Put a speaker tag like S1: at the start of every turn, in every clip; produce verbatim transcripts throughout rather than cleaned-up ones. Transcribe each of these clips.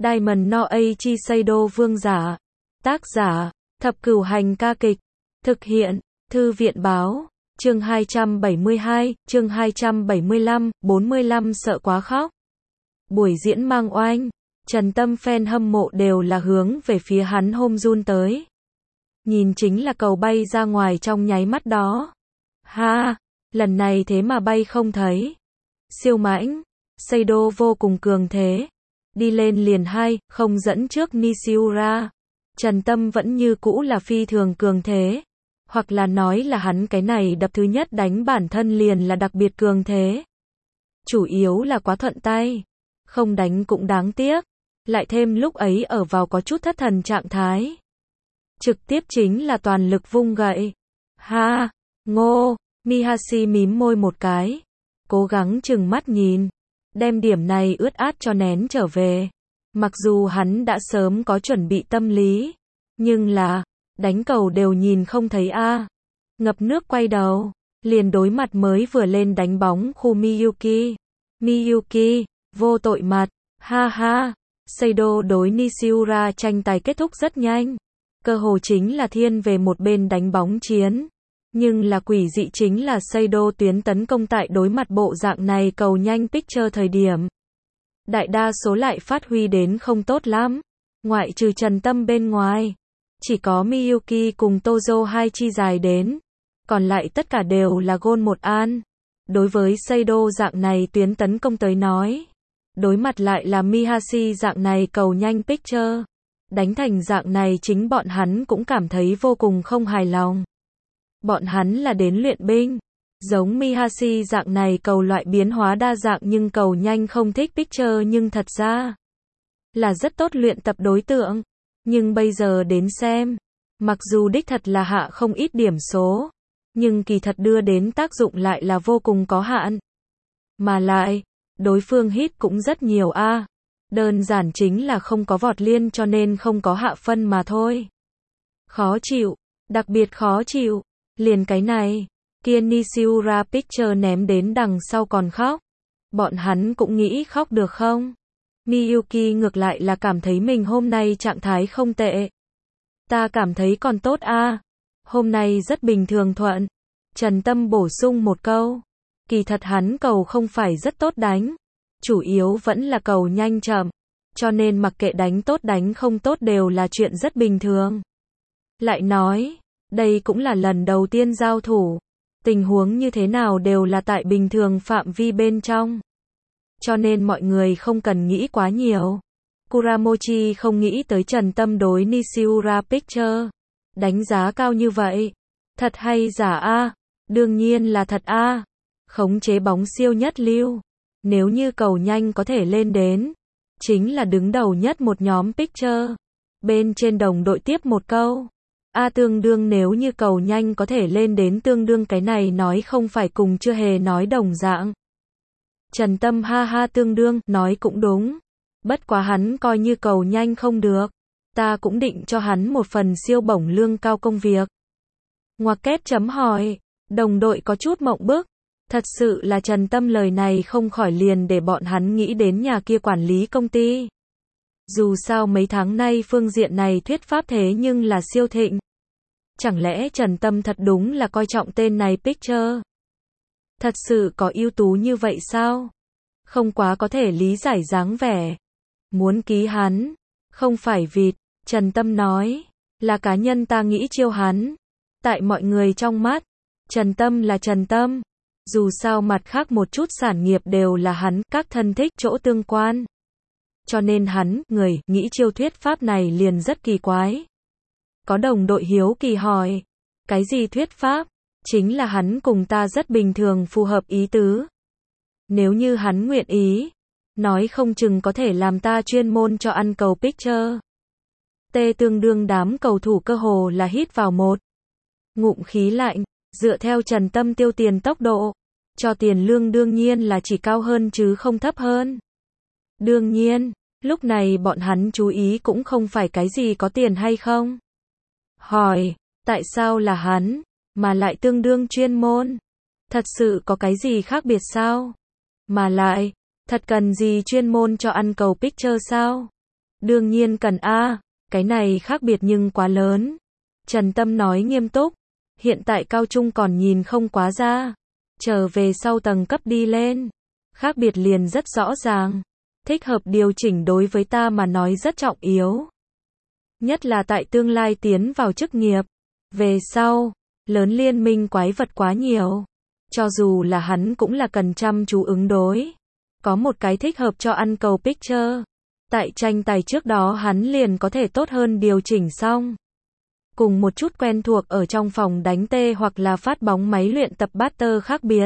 S1: Diamond no Eiichi Seido vương giả. Tác giả, Thập Cửu Hành ca kịch. Thực hiện, Thư viện báo. Chương hai trăm bảy mươi hai, chương hai trăm bảy mươi lăm, bốn mươi lăm sợ quá khóc. Buổi diễn mang oanh, Trần Tâm fan hâm mộ đều là hướng về phía hắn Home Jun tới. Nhìn chính là cầu bay ra ngoài trong nháy mắt đó. Ha, lần này thế mà bay không thấy. Siêu mãnh, Seido vô cùng cường thế. Đi lên liền hai, không dẫn trước Nishiura. Trần Tâm vẫn như cũ là phi thường cường thế. Hoặc là nói là hắn cái này đập thứ nhất đánh bản thân liền là đặc biệt cường thế. Chủ yếu là quá thuận tay. Không đánh cũng đáng tiếc. Lại thêm lúc ấy ở vào có chút thất thần trạng thái. Trực tiếp chính là toàn lực vung gậy. Ha, ngô, Mihashi mím môi một cái. Cố gắng chừng mắt nhìn. Đem điểm này ướt át cho nén trở về. Mặc dù hắn đã sớm có chuẩn bị tâm lý. Nhưng là, đánh cầu đều nhìn không thấy a. À. Ngập nước quay đầu. Liền đối mặt mới vừa lên đánh bóng khu Miyuki. Miyuki, vô tội mặt. Ha ha. Seido đối Nishiura tranh tài kết thúc rất nhanh. Cơ hồ chính là thiên về một bên đánh bóng chiến. Nhưng là quỷ dị chính là Seido tuyến tấn công tại đối mặt bộ dạng này cầu nhanh picture thời điểm. Đại đa số lại phát huy đến không tốt lắm. Ngoại trừ Trần Tâm bên ngoài. Chỉ có Miyuki cùng Tozo hai chi dài đến. Còn lại tất cả đều là gôn một an. Đối với Seido dạng này tuyến tấn công tới nói. Đối mặt lại là Mihashi dạng này cầu nhanh picture. Đánh thành dạng này chính bọn hắn cũng cảm thấy vô cùng không hài lòng. Bọn hắn là đến luyện binh. Giống Mihashi dạng này cầu loại biến hóa đa dạng nhưng cầu nhanh không thích picture nhưng thật ra là rất tốt luyện tập đối tượng. Nhưng bây giờ đến xem, mặc dù đích thật là hạ không ít điểm số, nhưng kỳ thật đưa đến tác dụng lại là vô cùng có hạn. Mà lại, đối phương hit cũng rất nhiều a. À. Đơn giản chính là không có vọt liên cho nên không có hạ phân mà thôi. Khó chịu, đặc biệt khó chịu. Liền cái này, kia Nishiura picture ném đến đằng sau còn khóc. Bọn hắn cũng nghĩ khóc được không? Miyuki ngược lại là cảm thấy mình hôm nay trạng thái không tệ. Ta cảm thấy còn tốt a. À. Hôm nay rất bình thường thuận. Trần Tâm bổ sung một câu. Kỳ thật hắn cầu không phải rất tốt đánh. Chủ yếu vẫn là cầu nhanh chậm. Cho nên mặc kệ đánh tốt đánh không tốt đều là chuyện rất bình thường. Lại nói, đây cũng là lần đầu tiên giao thủ. Tình huống như thế nào đều là tại bình thường phạm vi bên trong. Cho nên mọi người không cần nghĩ quá nhiều. Kuramochi không nghĩ tới Trần Tâm đối Nishiura picture. Đánh giá cao như vậy. Thật hay giả a? À? Đương nhiên là thật a. À. Khống chế bóng siêu nhất lưu. Nếu như cầu nhanh có thể lên đến. Chính là đứng đầu nhất một nhóm picture. Bên trên đồng đội tiếp một câu. A à, tương đương nếu như cầu nhanh có thể lên đến tương đương cái này nói không phải cùng chưa hề nói đồng dạng. Trần Tâm ha ha tương đương, nói cũng đúng. Bất quá hắn coi như cầu nhanh không được. Ta cũng định cho hắn một phần siêu bổng lương cao công việc. Ngoặc kép chấm hỏi, đồng đội có chút mộng bức. Thật sự là Trần Tâm lời này không khỏi liền để bọn hắn nghĩ đến nhà kia quản lý công ty. Dù sao mấy tháng nay phương diện này thuyết pháp thế nhưng là siêu thịnh. Chẳng lẽ Trần Tâm thật đúng là coi trọng tên này picture? Thật sự có ưu tú như vậy sao? Không quá có thể lý giải dáng vẻ. Muốn ký hắn, không phải vịt, Trần Tâm nói, là cá nhân ta nghĩ chiêu hắn. Tại mọi người trong mắt, Trần Tâm là Trần Tâm. Dù sao mặt khác một chút sản nghiệp đều là hắn, các thân thích chỗ tương quan. Cho nên hắn, người, nghĩ chiêu thuyết pháp này liền rất kỳ quái. Có đồng đội hiếu kỳ hỏi, cái gì thuyết pháp? Chính là hắn cùng ta rất bình thường phù hợp ý tứ. Nếu như hắn nguyện ý, nói không chừng có thể làm ta chuyên môn cho ăn cầu picture. T tương đương đám cầu thủ cơ hồ là hít vào một ngụm khí lạnh, dựa theo Trần Tâm tiêu tiền tốc độ, cho tiền lương đương nhiên là chỉ cao hơn chứ không thấp hơn. Đương nhiên, lúc này bọn hắn chú ý cũng không phải cái gì có tiền hay không. Hỏi, tại sao là hắn, mà lại tương đương chuyên môn? Thật sự có cái gì khác biệt sao? Mà lại, thật cần gì chuyên môn cho ăn cầu picture sao? Đương nhiên cần a, cái này khác biệt nhưng quá lớn. Trần Tâm nói nghiêm túc, hiện tại cao trung còn nhìn không quá ra, trở về sau tầng cấp đi lên, khác biệt liền rất rõ ràng. Thích hợp điều chỉnh đối với ta mà nói rất trọng yếu. Nhất là tại tương lai tiến vào chức nghiệp. Về sau, lớn liên minh quái vật quá nhiều. Cho dù là hắn cũng là cần chăm chú ứng đối. Có một cái thích hợp cho ăn cầu picture. Tại tranh tài trước đó hắn liền có thể tốt hơn điều chỉnh xong. Cùng một chút quen thuộc ở trong phòng đánh tê hoặc là phát bóng máy luyện tập batter khác biệt.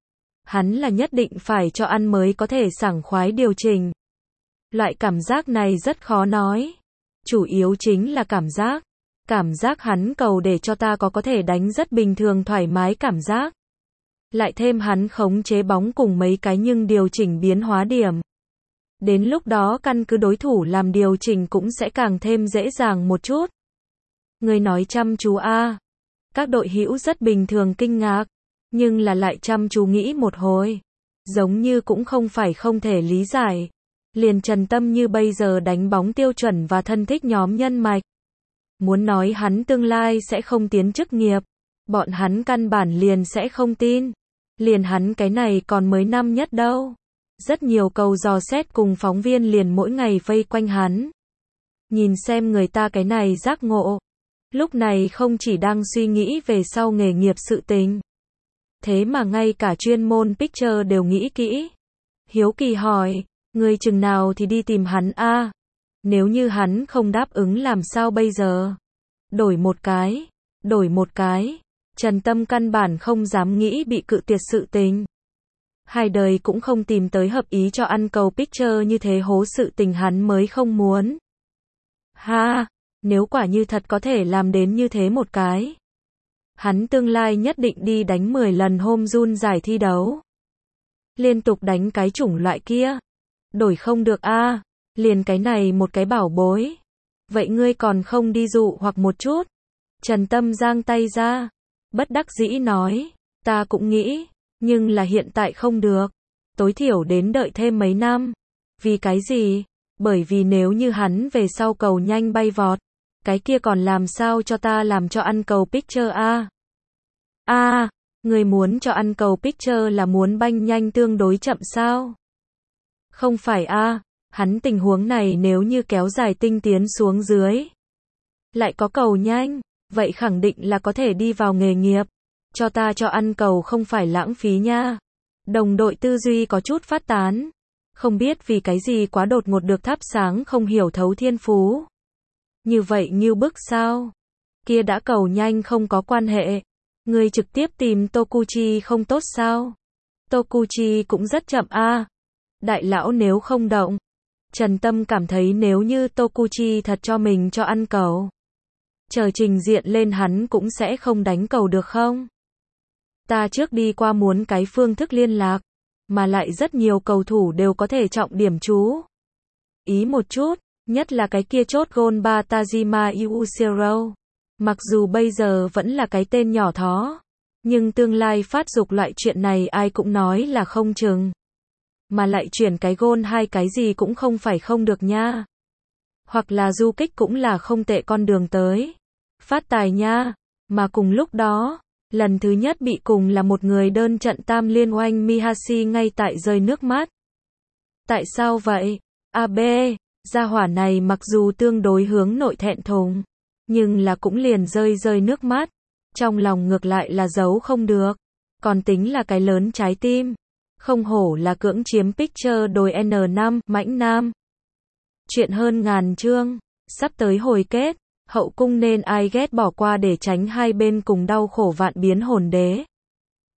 S1: Hắn là nhất định phải cho ăn mới có thể sảng khoái điều chỉnh. Loại cảm giác này rất khó nói. Chủ yếu chính là cảm giác. Cảm giác hắn cầu để cho ta có có thể đánh rất bình thường thoải mái cảm giác. Lại thêm hắn khống chế bóng cùng mấy cái nhưng điều chỉnh biến hóa điểm. Đến lúc đó căn cứ đối thủ làm điều chỉnh cũng sẽ càng thêm dễ dàng một chút. Người nói chăm chú a. Các đội hữu rất bình thường kinh ngạc, nhưng là lại chăm chú nghĩ một hồi. Giống như cũng không phải không thể lý giải. Liền Trần Tâm như bây giờ đánh bóng tiêu chuẩn và thân thích nhóm nhân mạch. Muốn nói hắn tương lai sẽ không tiến chức nghiệp. Bọn hắn căn bản liền sẽ không tin. Liền hắn cái này còn mới năm nhất đâu. Rất nhiều cầu dò xét cùng phóng viên liền mỗi ngày vây quanh hắn. Nhìn xem người ta cái này giác ngộ. Lúc này không chỉ đang suy nghĩ về sau nghề nghiệp sự tình. Thế mà ngay cả chuyên môn picture đều nghĩ kỹ. Hiếu kỳ hỏi, người chừng nào thì đi tìm hắn a? Nếu như hắn không đáp ứng làm sao bây giờ? Đổi một cái, đổi một cái. Trần Tâm căn bản không dám nghĩ bị cự tuyệt sự tình. Hai đời cũng không tìm tới hợp ý cho ăn cầu picture như thế hố sự tình hắn mới không muốn. Ha, nếu quả như thật có thể làm đến như thế một cái. Hắn tương lai nhất định đi đánh mười lần home run giải thi đấu. Liên tục đánh cái chủng loại kia. Đổi không được a, liền cái này một cái bảo bối. Vậy ngươi còn không đi dụ hoặc một chút? Trần Tâm giang tay ra. Bất đắc dĩ nói, ta cũng nghĩ, nhưng là hiện tại không được. Tối thiểu đến đợi thêm mấy năm. Vì cái gì? Bởi vì nếu như hắn về sau cầu nhanh bay vọt, cái kia còn làm sao cho ta làm cho ăn cầu picture a? A, người muốn cho ăn cầu picture là muốn banh nhanh tương đối chậm sao? Không phải a, hắn tình huống này nếu như kéo dài tinh tiến xuống dưới, lại có cầu nhanh, vậy khẳng định là có thể đi vào nghề nghiệp. Cho ta cho ăn cầu không phải lãng phí nha. Đồng đội tư duy có chút phát tán. Không biết vì cái gì quá đột ngột được thắp sáng không hiểu thấu thiên phú. Như vậy như bức sao? Kia đã cầu nhanh không có quan hệ. Người trực tiếp tìm Tokuchi không tốt sao? Tokuchi cũng rất chậm a. Đại lão nếu không động. Trần Tâm cảm thấy nếu như Tokuchi thật cho mình cho ăn cầu. Chờ trình diện lên hắn cũng sẽ không đánh cầu được không? Ta trước đi qua muốn cái phương thức liên lạc. Mà lại rất nhiều cầu thủ đều có thể trọng điểm chú ý một chút, nhất là cái kia chốt gôn ba Tajima Yusiro. Mặc dù bây giờ vẫn là cái tên nhỏ thó, nhưng tương lai phát dục loại chuyện này ai cũng nói là không chừng. Mà lại chuyển cái gôn hai cái gì cũng không phải không được nha. Hoặc là du kích cũng là không tệ con đường tới. Phát tài nha. Mà cùng lúc đó, lần thứ nhất bị cùng là một người đơn trận tam liên oanh Mihashi ngay tại rơi nước mắt. Tại sao vậy? a bê, gia hỏa này mặc dù tương đối hướng nội thẹn thùng, nhưng là cũng liền rơi rơi nước mắt. Trong lòng ngược lại là giấu không được. Còn tính là cái lớn trái tim. Không hổ là cưỡng chiếm picture đồi en năm, mãnh nam. Chuyện hơn ngàn chương. Sắp tới hồi kết. Hậu cung nên ai ghét bỏ qua để tránh hai bên cùng đau khổ vạn biến hồn đế.